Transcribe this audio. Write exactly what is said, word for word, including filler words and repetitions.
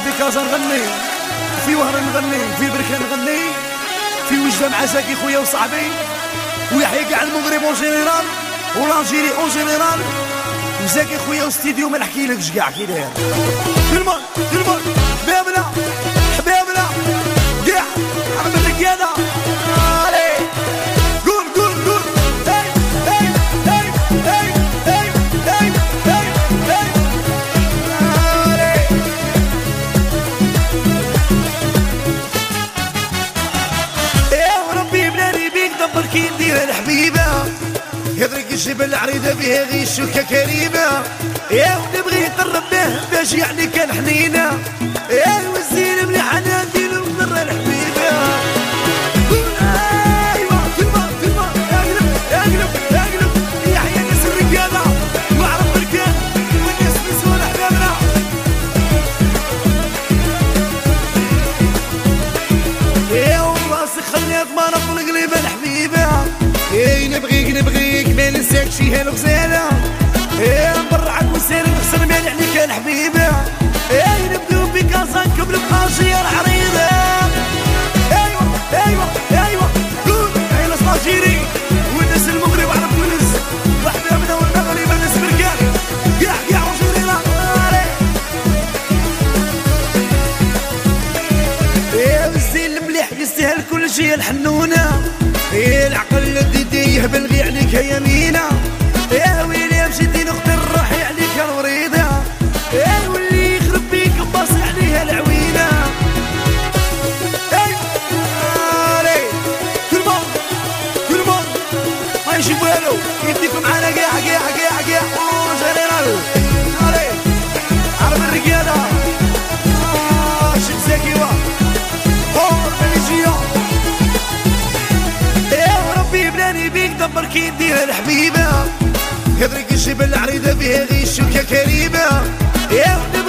في كازا نغني، في وهرة نغني، في بركة نغني، في وجدة مع زكي خويا وصاحبي، ويحيى كاع المغرب اون جينيرال ولانجيري اون جينيرال، وزكي خويا واستديو ما نحكيلكش كاع كي داير. تلمون تلمون حبابنا حبابنا كاع عرب الرجالة. كي ندير الحبيبة يضرق الجبل عريضة بها غير الشوكة كريمة، يا ونبغي يطرب به باش يعني كان حنينة، يا والزين مليح انا نديرو نضر الحبيبة. ايوا تلمى تلمى اقلب اقلب اقلب يحيى ناس الرجالة وعرب بركان والناس مسؤول احبابنا. يا وراسك خليك ما نطلق لي بالحبيبة، اي نبغيك نبغيك ما ننساكش يا الغزالة، اي نبرعك وسير نخسر مال يعني كان حبيبة، اي نبدو بكازا قبل بقاشير عريضة. ايوا ايوا ايوا قول اي ناس ناجيري والناس المغرب عرب تونس وحبابنا والمغرب الناس بركان كاع كاع وجيرينا. اي والزين المليح يستاهل كل شي الحنونة، يا العقل الديدي يهبل غي عليك يا يمينة، يا ويلي مشيتي نختار روحي عليك الوريدة، يا واللي يخرب بيك باصي عليها العوينة. اي الي كلمون كلمون ما يجيب والو يديكم معانا كاع كاع كاع كاع اون جينيرال. الي عرب الرجالة شد زاكيوا اور بلجيا دبر كي ندير الحبيبة يضرق الجبل عريضة بها غير الشوكة كريمة، يا